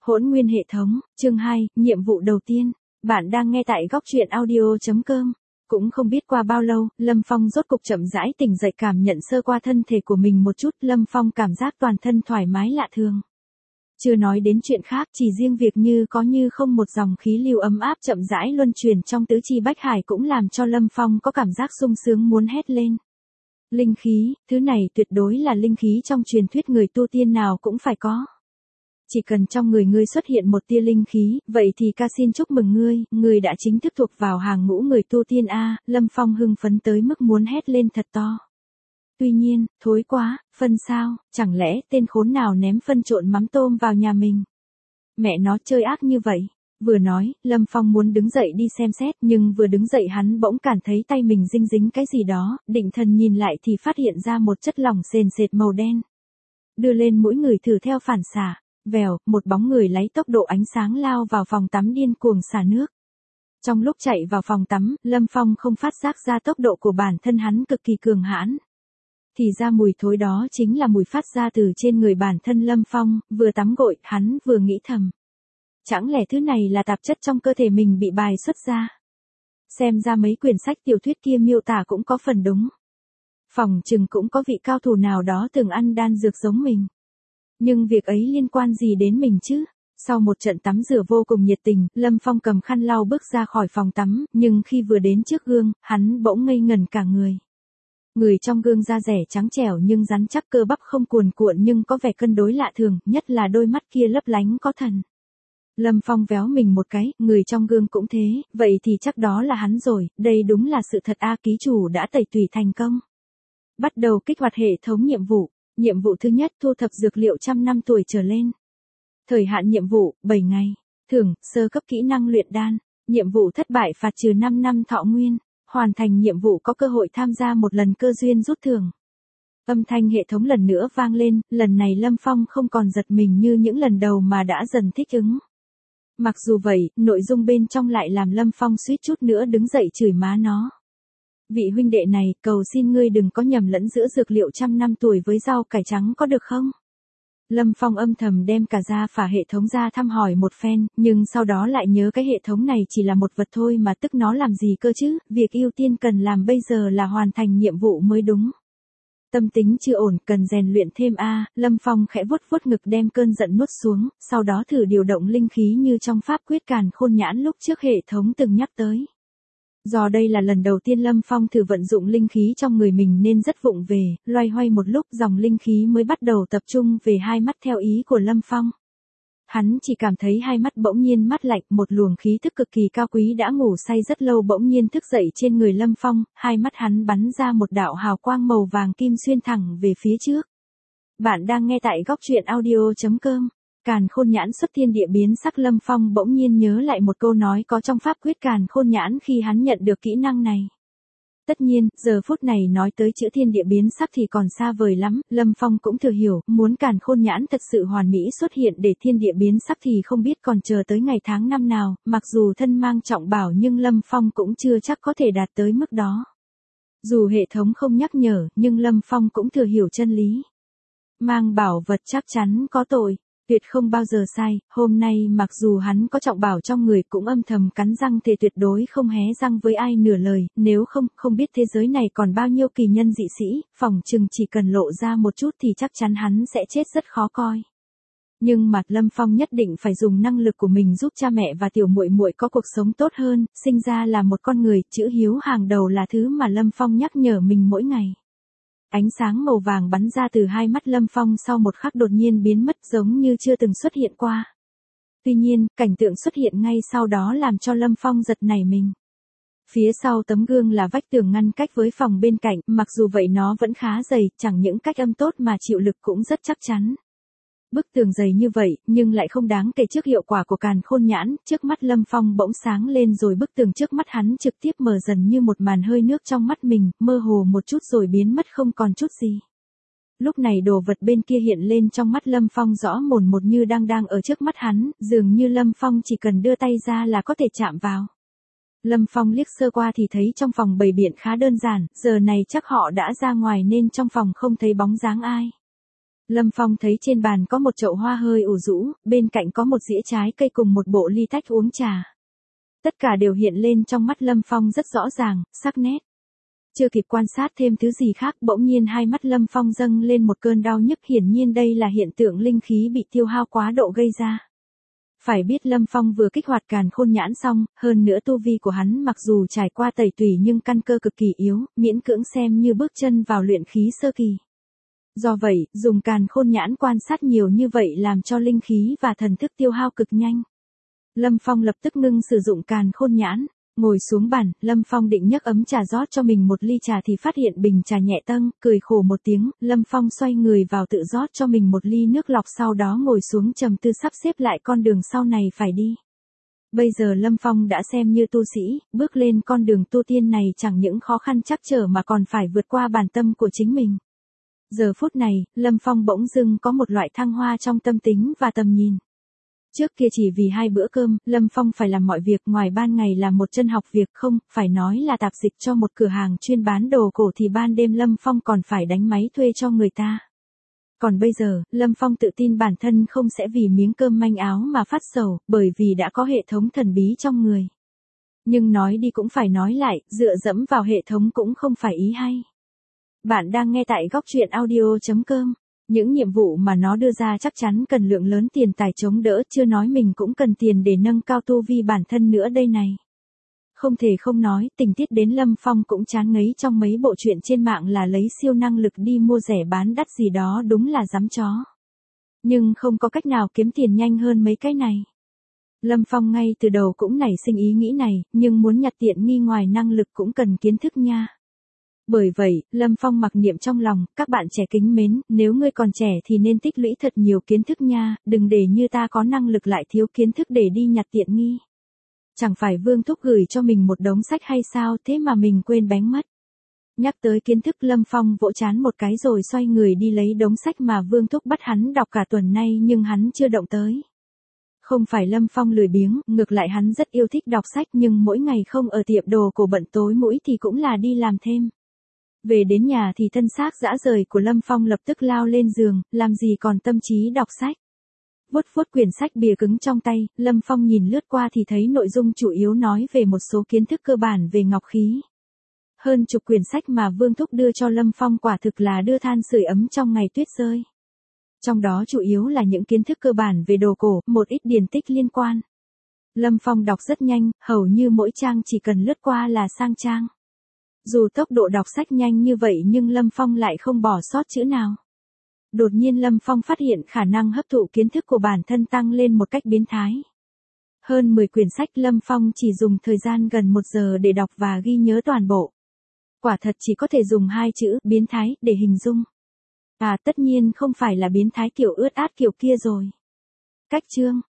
Hỗn nguyên hệ thống, chương 2, nhiệm vụ đầu tiên. Bạn đang nghe tại góc truyện audio.com. Cũng không biết qua bao lâu, Lâm Phong rốt cục chậm rãi tỉnh dậy, cảm nhận sơ qua thân thể của mình một chút. Lâm Phong cảm giác toàn thân thoải mái lạ thường. Chưa nói đến chuyện khác, chỉ riêng việc như có như không một dòng khí lưu ấm áp chậm rãi luân chuyển trong tứ chi bách hải cũng làm cho Lâm Phong có cảm giác sung sướng muốn hét lên. Linh khí, thứ này tuyệt đối là linh khí trong truyền thuyết người tu tiên nào cũng phải có. Chỉ cần trong người ngươi xuất hiện một tia linh khí, vậy thì ca xin chúc mừng ngươi đã chính thức thuộc vào hàng ngũ người tu tiên a. Lâm Phong hưng phấn tới mức muốn hét lên thật to. Tuy nhiên, thối quá, phân sao, chẳng lẽ tên khốn nào ném phân trộn mắm tôm vào nhà mình? Mẹ nó chơi ác như vậy. Vừa nói, Lâm Phong muốn đứng dậy đi xem xét, nhưng vừa đứng dậy hắn bỗng cảm thấy tay mình dính cái gì đó, định thần nhìn lại thì phát hiện ra một chất lỏng sền sệt màu đen. Đưa lên mũi người thử theo phản xạ. Vèo, một bóng người lấy tốc độ ánh sáng lao vào phòng tắm điên cuồng xả nước. Trong lúc chạy vào phòng tắm, Lâm Phong không phát giác ra tốc độ của bản thân hắn cực kỳ cường hãn. Thì ra mùi thối đó chính là mùi phát ra từ trên người bản thân Lâm Phong, vừa tắm gội, hắn vừa nghĩ thầm. Chẳng lẽ thứ này là tạp chất trong cơ thể mình bị bài xuất ra? Xem ra mấy quyển sách tiểu thuyết kia miêu tả cũng có phần đúng. Phỏng chừng cũng có vị cao thủ nào đó từng ăn đan dược giống mình. Nhưng việc ấy liên quan gì đến mình chứ? Sau một trận tắm rửa vô cùng nhiệt tình, Lâm Phong cầm khăn lau bước ra khỏi phòng tắm, nhưng khi vừa đến trước gương, hắn bỗng ngây ngẩn cả người. Người trong gương da rẻ trắng trẻo nhưng rắn chắc, cơ bắp không cuồn cuộn nhưng có vẻ cân đối lạ thường, nhất là đôi mắt kia lấp lánh có thần. Lâm Phong véo mình một cái, người trong gương cũng thế, vậy thì chắc đó là hắn rồi, đây đúng là sự thật a. Ký chủ đã tẩy tủy thành công. Bắt đầu kích hoạt hệ thống nhiệm vụ. Nhiệm vụ thứ nhất, thu thập dược liệu 100 năm tuổi trở lên. Thời hạn nhiệm vụ, 7 ngày. Thưởng, sơ cấp kỹ năng luyện đan. Nhiệm vụ thất bại phạt trừ 5 năm thọ nguyên. Hoàn thành nhiệm vụ có cơ hội tham gia một lần cơ duyên rút thưởng. Âm thanh hệ thống lần nữa vang lên, lần này Lâm Phong không còn giật mình như những lần đầu mà đã dần thích ứng. Mặc dù vậy, nội dung bên trong lại làm Lâm Phong suýt chút nữa đứng dậy chửi má nó. Vị huynh đệ này, cầu xin ngươi đừng có nhầm lẫn giữa dược liệu 100 năm tuổi với rau cải trắng có được không? Lâm Phong âm thầm đem cả gia phả hệ thống ra thăm hỏi một phen, nhưng sau đó lại nhớ cái hệ thống này chỉ là một vật thôi mà tức nó làm gì cơ chứ, việc ưu tiên cần làm bây giờ là hoàn thành nhiệm vụ mới đúng. Tâm tính chưa ổn, cần rèn luyện thêm a. Lâm Phong khẽ vuốt ngực đem cơn giận nuốt xuống, sau đó thử điều động linh khí như trong pháp quyết càn khôn nhãn lúc trước hệ thống từng nhắc tới. Do đây là lần đầu tiên Lâm Phong thử vận dụng linh khí trong người mình nên rất vụng về, loay hoay một lúc dòng linh khí mới bắt đầu tập trung về hai mắt theo ý của Lâm Phong. Hắn chỉ cảm thấy hai mắt bỗng nhiên mát lạnh, một luồng khí thức cực kỳ cao quý đã ngủ say rất lâu bỗng nhiên thức dậy trên người Lâm Phong, hai mắt hắn bắn ra một đạo hào quang màu vàng kim xuyên thẳng về phía trước. Bạn đang nghe tại góc truyện audio.com. Càn khôn nhãn xuất thiên địa biến sắc. Lâm Phong bỗng nhiên nhớ lại một câu nói có trong pháp quyết càn khôn nhãn khi hắn nhận được kỹ năng này. Tất nhiên, giờ phút này nói tới chữ thiên địa biến sắc thì còn xa vời lắm, Lâm Phong cũng thừa hiểu, muốn càn khôn nhãn thật sự hoàn mỹ xuất hiện để thiên địa biến sắc thì không biết còn chờ tới ngày tháng năm nào, mặc dù thân mang trọng bảo nhưng Lâm Phong cũng chưa chắc có thể đạt tới mức đó. Dù hệ thống không nhắc nhở, nhưng Lâm Phong cũng thừa hiểu chân lý. Mang bảo vật chắc chắn có tội. Tuyệt không bao giờ sai, hôm nay mặc dù hắn có trọng bảo trong người cũng âm thầm cắn răng thề tuyệt đối không hé răng với ai nửa lời, nếu không biết thế giới này còn bao nhiêu kỳ nhân dị sĩ, phỏng chừng chỉ cần lộ ra một chút thì chắc chắn hắn sẽ chết rất khó coi. Nhưng mà Lâm Phong nhất định phải dùng năng lực của mình giúp cha mẹ và tiểu muội muội có cuộc sống tốt hơn, sinh ra là một con người, chữ hiếu hàng đầu là thứ mà Lâm Phong nhắc nhở mình mỗi ngày. Ánh sáng màu vàng bắn ra từ hai mắt Lâm Phong sau một khắc đột nhiên biến mất giống như chưa từng xuất hiện qua. Tuy nhiên, cảnh tượng xuất hiện ngay sau đó làm cho Lâm Phong giật nảy mình. Phía sau tấm gương là vách tường ngăn cách với phòng bên cạnh, mặc dù vậy nó vẫn khá dày, chẳng những cách âm tốt mà chịu lực cũng rất chắc chắn. Bức tường dày như vậy, nhưng lại không đáng kể trước hiệu quả của càn khôn nhãn, trước mắt Lâm Phong bỗng sáng lên rồi bức tường trước mắt hắn trực tiếp mở dần như một màn hơi nước trong mắt mình, mơ hồ một chút rồi biến mất không còn chút gì. Lúc này đồ vật bên kia hiện lên trong mắt Lâm Phong rõ mồn một như đang ở trước mắt hắn, dường như Lâm Phong chỉ cần đưa tay ra là có thể chạm vào. Lâm Phong liếc sơ qua thì thấy trong phòng bày biện khá đơn giản, giờ này chắc họ đã ra ngoài nên trong phòng không thấy bóng dáng ai. Lâm Phong thấy trên bàn có một chậu hoa hơi ủ rũ, bên cạnh có một dĩa trái cây cùng một bộ ly tách uống trà. Tất cả đều hiện lên trong mắt Lâm Phong rất rõ ràng, sắc nét. Chưa kịp quan sát thêm thứ gì khác, bỗng nhiên hai mắt Lâm Phong dâng lên một cơn đau nhức, hiển nhiên đây là hiện tượng linh khí bị tiêu hao quá độ gây ra. Phải biết Lâm Phong vừa kích hoạt càn khôn nhãn xong, hơn nữa tu vi của hắn mặc dù trải qua tẩy tủy nhưng căn cơ cực kỳ yếu, miễn cưỡng xem như bước chân vào luyện khí sơ kỳ. Do vậy, dùng càn khôn nhãn quan sát nhiều như vậy làm cho linh khí và thần thức tiêu hao cực nhanh. Lâm Phong lập tức ngưng sử dụng càn khôn nhãn, ngồi xuống bàn, Lâm Phong định nhấc ấm trà rót cho mình một ly trà thì phát hiện bình trà nhẹ tâng, cười khổ một tiếng, Lâm Phong xoay người vào tự rót cho mình một ly nước lọc, sau đó ngồi xuống trầm tư sắp xếp lại con đường sau này phải đi. Bây giờ Lâm Phong đã xem như tu sĩ, bước lên con đường tu tiên này chẳng những khó khăn trắc trở mà còn phải vượt qua bản tâm của chính mình. Giờ phút này, Lâm Phong bỗng dưng có một loại thăng hoa trong tâm tính và tầm nhìn. Trước kia chỉ vì 2 bữa cơm, Lâm Phong phải làm mọi việc, ngoài ban ngày làm một chân học việc, không, phải nói là tạp dịch cho một cửa hàng chuyên bán đồ cổ, thì ban đêm Lâm Phong còn phải đánh máy thuê cho người ta. Còn bây giờ, Lâm Phong tự tin bản thân không sẽ vì miếng cơm manh áo mà phát sầu, bởi vì đã có hệ thống thần bí trong người. Nhưng nói đi cũng phải nói lại, dựa dẫm vào hệ thống cũng không phải ý hay. Bạn đang nghe tại góc truyện audio.com. Những nhiệm vụ mà nó đưa ra chắc chắn cần lượng lớn tiền tài chống đỡ, chưa nói mình cũng cần tiền để nâng cao tu vi bản thân nữa đây này. Không thể không nói, tình tiết đến Lâm Phong cũng chán ngấy trong mấy bộ truyện trên mạng là lấy siêu năng lực đi mua rẻ bán đắt gì đó, đúng là dám chó. Nhưng không có cách nào kiếm tiền nhanh hơn mấy cái này. Lâm Phong ngay từ đầu cũng nảy sinh ý nghĩ này, nhưng muốn nhặt tiện nghi ngoài năng lực cũng cần kiến thức nha. Bởi vậy, Lâm Phong mặc niệm trong lòng, các bạn trẻ kính mến, nếu ngươi còn trẻ thì nên tích lũy thật nhiều kiến thức nha, đừng để như ta có năng lực lại thiếu kiến thức để đi nhặt tiện nghi. Chẳng phải Vương Thúc gửi cho mình một đống sách hay sao, thế mà mình quên bánh mất. Nhắc tới kiến thức, Lâm Phong vỗ chán một cái rồi xoay người đi lấy đống sách mà Vương Thúc bắt hắn đọc cả tuần nay nhưng hắn chưa động tới. Không phải Lâm Phong lười biếng, ngược lại hắn rất yêu thích đọc sách, nhưng mỗi ngày không ở tiệm đồ cổ bận tối mũi thì cũng là đi làm thêm. Về đến nhà thì thân xác rã rời của Lâm Phong lập tức lao lên giường, làm gì còn tâm trí đọc sách. Vuốt vuốt quyển sách bìa cứng trong tay, Lâm Phong nhìn lướt qua thì thấy nội dung chủ yếu nói về một số kiến thức cơ bản về ngọc khí. Hơn chục quyển sách mà Vương Thúc đưa cho Lâm Phong quả thực là đưa than sưởi ấm trong ngày tuyết rơi. Trong đó chủ yếu là những kiến thức cơ bản về đồ cổ, một ít điển tích liên quan. Lâm Phong đọc rất nhanh, hầu như mỗi trang chỉ cần lướt qua là sang trang. Dù tốc độ đọc sách nhanh như vậy nhưng Lâm Phong lại không bỏ sót chữ nào. Đột nhiên Lâm Phong phát hiện khả năng hấp thụ kiến thức của bản thân tăng lên một cách biến thái. Hơn 10 quyển sách Lâm Phong chỉ dùng thời gian gần 1 giờ để đọc và ghi nhớ toàn bộ. Quả thật chỉ có thể dùng 2 chữ, biến thái, để hình dung. À tất nhiên không phải là biến thái kiểu ướt át kiểu kia rồi. Cách chương.